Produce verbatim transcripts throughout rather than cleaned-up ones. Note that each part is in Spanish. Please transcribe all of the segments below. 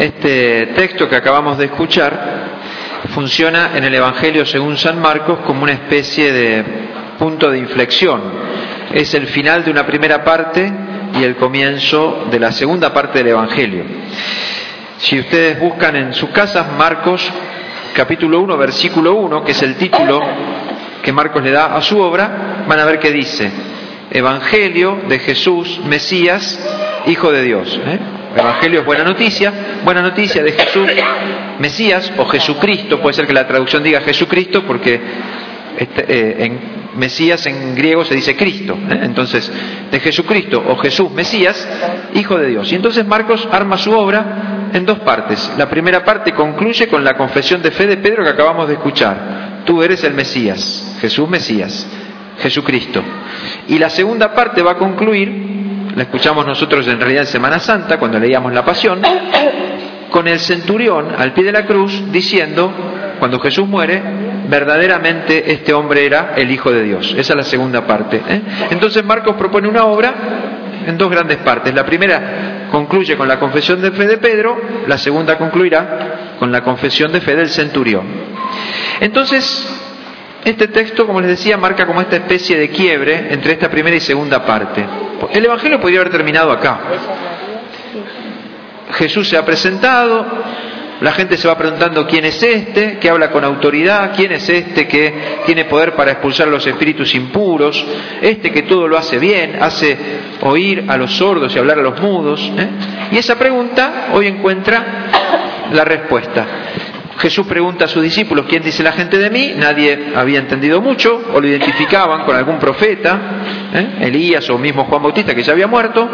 Este texto que acabamos de escuchar funciona en el Evangelio según San Marcos como una especie de punto de inflexión. Es el final de una primera parte y el comienzo de la segunda parte del Evangelio. Si ustedes buscan en sus casas Marcos capítulo uno, versículo uno, que es el título que Marcos le da a su obra, van a ver que dice: Evangelio de Jesús, Mesías, Hijo de Dios. ¿eh? Evangelio es buena noticia, buena noticia de Jesús, Mesías o Jesucristo. Puede ser que la traducción diga Jesucristo porque este, eh, en Mesías en griego se dice Cristo. ¿eh? Entonces, de Jesucristo o Jesús, Mesías, Hijo de Dios. Y entonces Marcos arma su obra en dos partes. La primera parte concluye con la confesión de fe de Pedro que acabamos de escuchar. Tú eres el Mesías, Jesús Mesías, Jesucristo. Y la segunda parte va a concluir, la escuchamos nosotros en realidad en Semana Santa, cuando leíamos la Pasión, con el centurión al pie de la cruz diciendo, cuando Jesús muere, verdaderamente este hombre era el Hijo de Dios. Esa es la segunda parte. ¿eh? Entonces Marcos propone una obra en dos grandes partes. La primera concluye con la confesión de fe de Pedro, la segunda concluirá con la confesión de fe del centurión. Entonces, este texto, como les decía, marca como esta especie de quiebre entre esta primera y segunda parte. El Evangelio podría haber terminado acá. Jesús se ha presentado, la gente se va preguntando quién es este, que habla con autoridad, quién es este que tiene poder para expulsar los espíritus impuros, este que todo lo hace bien, hace oír a los sordos y hablar a los mudos. ¿eh? Y esa pregunta hoy encuentra la respuesta. Jesús pregunta a sus discípulos, ¿quién dice la gente de mí? Nadie había entendido mucho, o lo identificaban con algún profeta, ¿eh? Elías o mismo Juan Bautista, que ya había muerto.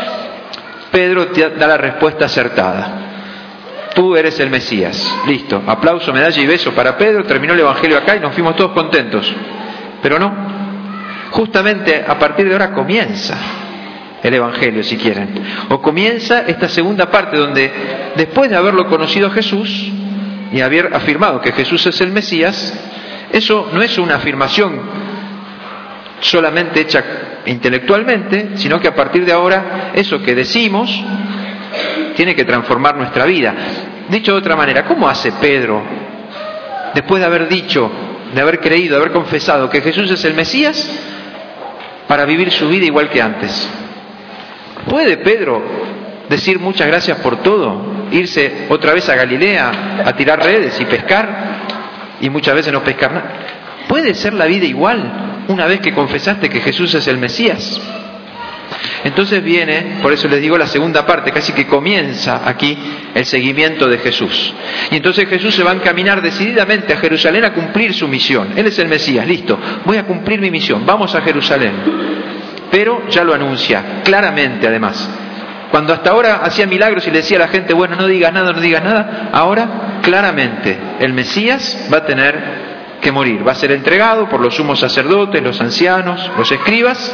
Pedro te da la respuesta acertada. Tú eres el Mesías. Listo. Aplauso, medalla y beso para Pedro. Terminó el Evangelio acá y nos fuimos todos contentos. Pero no. Justamente a partir de ahora comienza el Evangelio, si quieren. O comienza esta segunda parte donde, después de haberlo conocido a Jesús y haber afirmado que Jesús es el Mesías, eso no es una afirmación solamente hecha intelectualmente, sino que a partir de ahora eso que decimos tiene que transformar nuestra vida. Dicho de otra manera, ¿cómo hace Pedro, después de haber dicho, de haber creído, de haber confesado que Jesús es el Mesías, para vivir su vida igual que antes? ¿Puede Pedro decir muchas gracias por todo, irse otra vez a Galilea a tirar redes y pescar, y muchas veces no pescar nada? ¿Puede ser la vida igual una vez que confesaste que Jesús es el Mesías? Entonces viene, por eso les digo, la segunda parte, casi que comienza aquí el seguimiento de Jesús. Y entonces Jesús se va a encaminar decididamente a Jerusalén a cumplir su misión. Él es el Mesías, listo, voy a cumplir mi misión, vamos a Jerusalén. Pero ya lo anuncia, claramente además. Cuando hasta ahora hacía milagros y le decía a la gente, bueno, no digas nada, no digas nada, ahora claramente el Mesías va a tener que morir, va a ser entregado por los sumos sacerdotes, los ancianos, los escribas,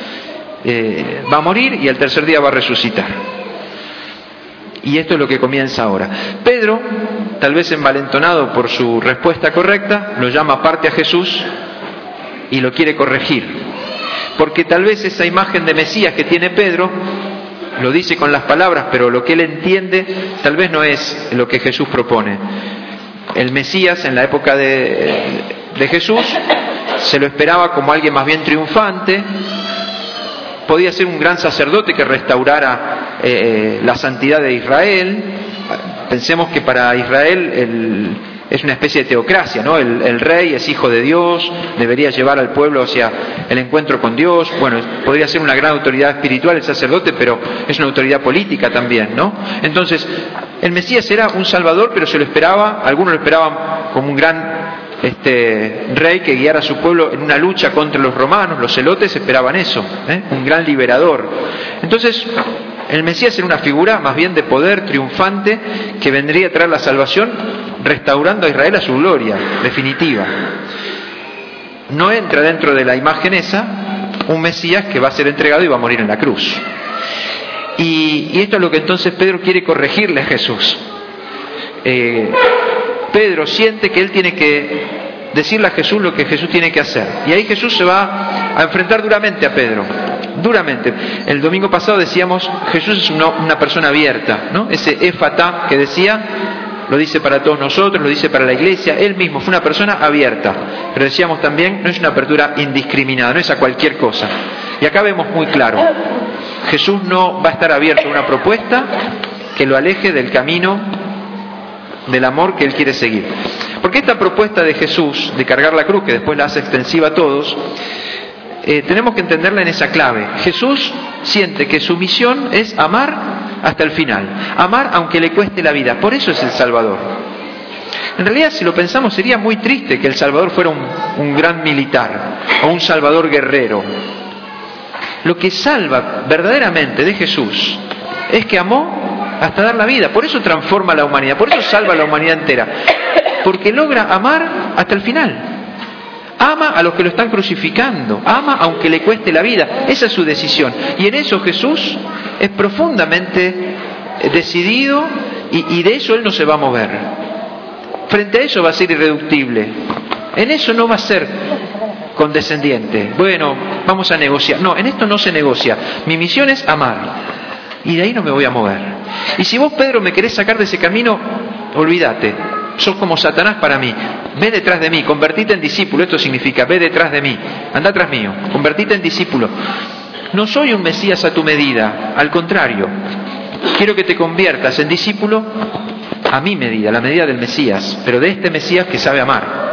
eh, va a morir y al tercer día va a resucitar. Y esto es lo que comienza ahora. Pedro, tal vez envalentonado por su respuesta correcta, lo llama aparte a Jesús y lo quiere corregir, porque tal vez esa imagen de Mesías que tiene Pedro lo dice con las palabras, pero lo que él entiende tal vez no es lo que Jesús propone. El Mesías en la época de, de Jesús se lo esperaba como alguien más bien triunfante. Podía ser un gran sacerdote que restaurara eh, la santidad de Israel. Pensemos que para Israel el, es una especie de teocracia, ¿no? El, el rey es hijo de Dios, debería llevar al pueblo hacia el encuentro con Dios. Bueno, podría ser una gran autoridad espiritual el sacerdote, pero es una autoridad política también, ¿no? Entonces, el Mesías era un salvador, pero se lo esperaba, algunos lo esperaban como un gran este rey que guiara a su pueblo en una lucha contra los romanos. Los celotes esperaban eso, ¿eh? Un gran liberador. Entonces, el Mesías era una figura más bien de poder triunfante que vendría a traer la salvación, restaurando a Israel a su gloria definitiva. No entra dentro de la imagen esa un Mesías que va a ser entregado y va a morir en la cruz. Y, y esto es lo que entonces Pedro quiere corregirle a Jesús. Eh, Pedro siente que él tiene que decirle a Jesús lo que Jesús tiene que hacer. Y ahí Jesús se va a enfrentar duramente a Pedro. duramente. El domingo pasado decíamos, Jesús es una, una persona abierta, ¿no? Ese éfata que decía, lo dice para todos nosotros, lo dice para la iglesia, él mismo fue una persona abierta. Pero decíamos también, no es una apertura indiscriminada, no es a cualquier cosa. Y acá vemos muy claro, Jesús no va a estar abierto a una propuesta que lo aleje del camino del amor que él quiere seguir. Porque esta propuesta de Jesús, de cargar la cruz, que después la hace extensiva a todos, eh, tenemos que entenderla en esa clave. Jesús siente que su misión es amar hasta el final, amar aunque le cueste la vida. Por eso es el Salvador. En realidad, si lo pensamos, sería muy triste que el Salvador fuera un, un gran militar o un Salvador guerrero. Lo que salva verdaderamente de Jesús es que amó hasta dar la vida. Por eso transforma a la humanidad, por eso salva a la humanidad entera. Porque logra amar hasta el final. Ama a los que lo están crucificando, ama aunque le cueste la vida. Esa es su decisión. Y en eso Jesús es profundamente decidido y, y de eso Él no se va a mover. Frente a eso va a ser irreductible. En eso no va a ser condescendiente. Bueno, vamos a negociar. No, en esto no se negocia. Mi misión es amar. Y de ahí no me voy a mover. Y si vos, Pedro, me querés sacar de ese camino, olvídate. Sos como Satanás para mí. Ve detrás de mí, convertite en discípulo. Esto significa, ve detrás de mí. Anda tras mío, convertite en discípulo. No soy un Mesías a tu medida. Al contrario, quiero que te conviertas en discípulo a mi medida, la medida del Mesías. Pero de este Mesías que sabe amar.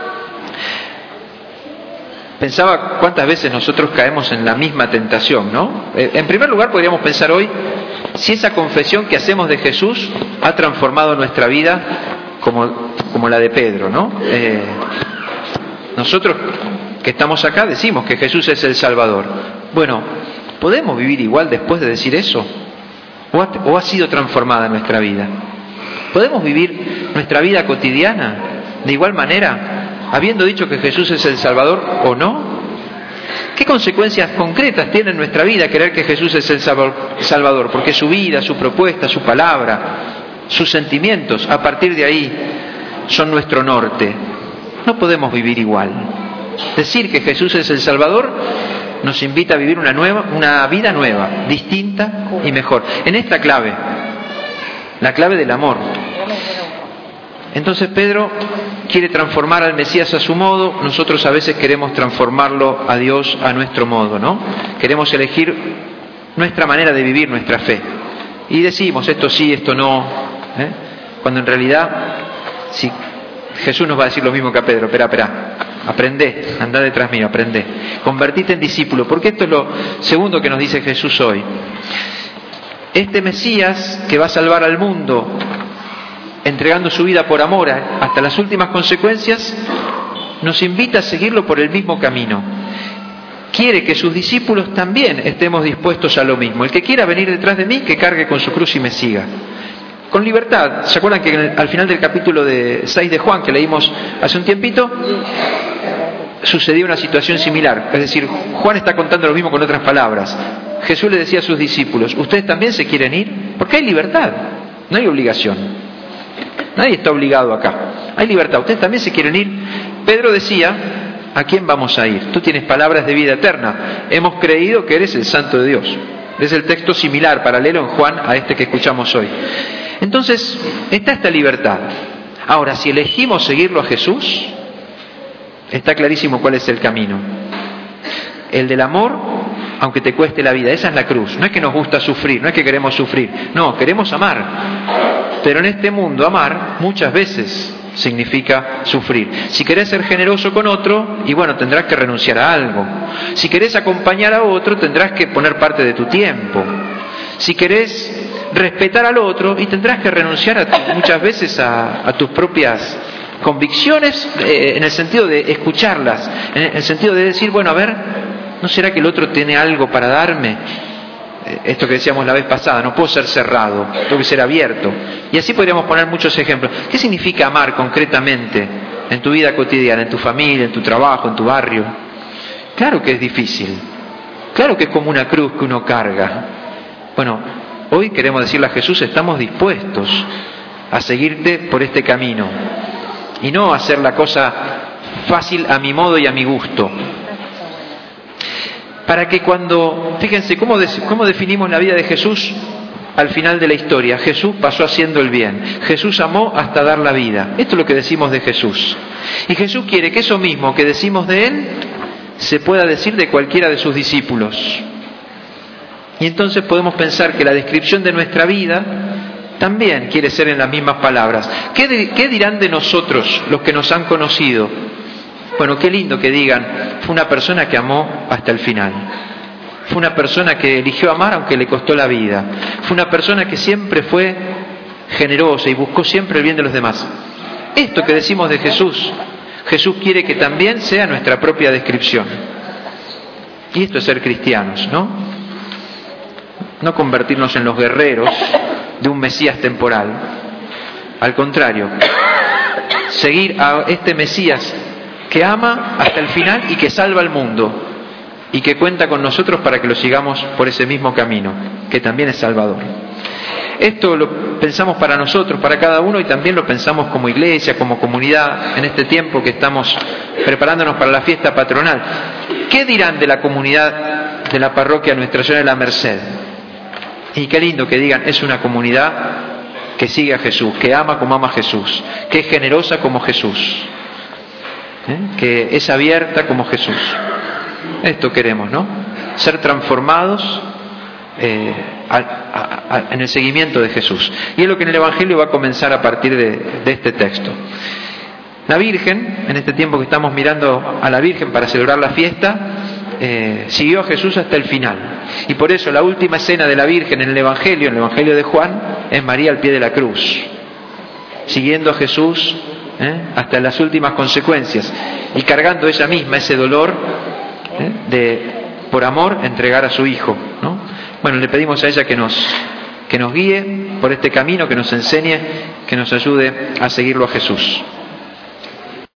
Pensaba cuántas veces nosotros caemos en la misma tentación, ¿no? En primer lugar, podríamos pensar hoy si esa confesión que hacemos de Jesús ha transformado nuestra vida como, como la de Pedro, ¿no? Eh, nosotros que estamos acá decimos que Jesús es el Salvador. Bueno, ¿podemos vivir igual después de decir eso? ¿O ha, o ha sido transformada nuestra vida? ¿Podemos vivir nuestra vida cotidiana de igual manera? Habiendo dicho que Jesús es el Salvador o no. ¿Qué consecuencias concretas tiene en nuestra vida creer que Jesús es el Salvador? Porque su vida, su propuesta, su palabra, sus sentimientos, a partir de ahí, son nuestro norte. No podemos vivir igual. Decir que Jesús es el Salvador nos invita a vivir una nueva, una vida nueva, distinta y mejor. En esta clave, la clave del amor. Entonces Pedro quiere transformar al Mesías a su modo, nosotros a veces queremos transformarlo a Dios a nuestro modo, ¿no? Queremos elegir nuestra manera de vivir nuestra fe. Y decimos esto sí, esto no, ¿eh? Cuando en realidad, si Jesús nos va a decir lo mismo que a Pedro, espera, espera, aprendé, andá detrás mío, aprendé, convertite en discípulo, porque esto es lo segundo que nos dice Jesús hoy. Este Mesías que va a salvar al mundo, entregando su vida por amor hasta las últimas consecuencias, nos invita a seguirlo por el mismo camino. Quiere que sus discípulos también estemos dispuestos a lo mismo. El que quiera venir detrás de mí, que cargue con su cruz y me siga. Con libertad. ¿Se acuerdan que al final del capítulo de seis de Juan, que leímos hace un tiempito, sucedió una situación similar? Es decir, Juan está contando lo mismo con otras palabras. Jesús le decía a sus discípulos, ¿ustedes también se quieren ir? Porque hay libertad, no hay obligación. Nadie está obligado acá. Hay libertad. ¿Ustedes también se quieren ir? Pedro decía, ¿a quién vamos a ir? Tú tienes palabras de vida eterna. Hemos creído que eres el Santo de Dios. Es el texto similar, paralelo en Juan a este que escuchamos hoy. Entonces, está esta libertad. Ahora, si elegimos seguirlo a Jesús, está clarísimo cuál es el camino. El del amor, aunque te cueste la vida. Esa es la cruz. No es que nos gusta sufrir, no es que queremos sufrir. No, queremos amar. Pero en este mundo amar muchas veces significa sufrir. Si querés ser generoso con otro, y bueno, tendrás que renunciar a algo. Si querés acompañar a otro, tendrás que poner parte de tu tiempo. Si querés respetar al otro, y tendrás que renunciar a tu, muchas veces a, a tus propias convicciones, eh, en el sentido de escucharlas, en el sentido de decir, bueno, a ver, ¿no será que el otro tiene algo para darme? Esto que decíamos la vez pasada, no puedo ser cerrado, tengo que ser abierto. Y así podríamos poner muchos ejemplos. ¿Qué significa amar concretamente en tu vida cotidiana, en tu familia, en tu trabajo, en tu barrio? Claro que es difícil, claro que es como una cruz que uno carga. Bueno, hoy queremos decirle a Jesús, estamos dispuestos a seguirte por este camino y no hacer la cosa fácil a mi modo y a mi gusto. para que cuando, fíjense, ¿cómo, de, cómo definimos la vida de Jesús al final de la historia? Jesús pasó haciendo el bien. Jesús amó hasta dar la vida. Esto es lo que decimos de Jesús. Y Jesús quiere que eso mismo que decimos de Él se pueda decir de cualquiera de sus discípulos. Y entonces podemos pensar que la descripción de nuestra vida también quiere ser en las mismas palabras. ¿Qué, de, qué dirán de nosotros los que nos han conocido? Bueno, qué lindo que digan, fue una persona que amó hasta el final. Fue una persona que eligió amar aunque le costó la vida. Fue una persona que siempre fue generosa y buscó siempre el bien de los demás. Esto que decimos de Jesús, Jesús quiere que también sea nuestra propia descripción. Y esto es ser cristianos, ¿no? No convertirnos en los guerreros de un Mesías temporal. Al contrario, seguir a este Mesías que ama hasta el final y que salva al mundo y que cuenta con nosotros para que lo sigamos por ese mismo camino, que también es salvador. Esto lo pensamos para nosotros, para cada uno, y también lo pensamos como iglesia, como comunidad, en este tiempo que estamos preparándonos para la fiesta patronal. ¿Qué dirán de la comunidad de la parroquia Nuestra Señora de la Merced? Y qué lindo que digan, es una comunidad que sigue a Jesús, que ama como ama Jesús, que es generosa como Jesús, ¿eh? que es abierta como Jesús. Esto queremos, ¿no? Ser transformados eh, a, a, a, en el seguimiento de Jesús. Y es lo que en el Evangelio va a comenzar a partir de, de este texto. La Virgen, en este tiempo que estamos mirando a la Virgen para celebrar la fiesta, eh, siguió a Jesús hasta el final. Y por eso la última escena de la Virgen en el Evangelio, en el Evangelio de Juan, es María al pie de la cruz, siguiendo a Jesús ¿eh? hasta las últimas consecuencias y cargando ella misma ese dolor ¿eh? de, por amor, entregar a su Hijo, ¿no? Bueno, le pedimos a ella que nos, que nos guíe por este camino, que nos enseñe, que nos ayude a seguirlo a Jesús.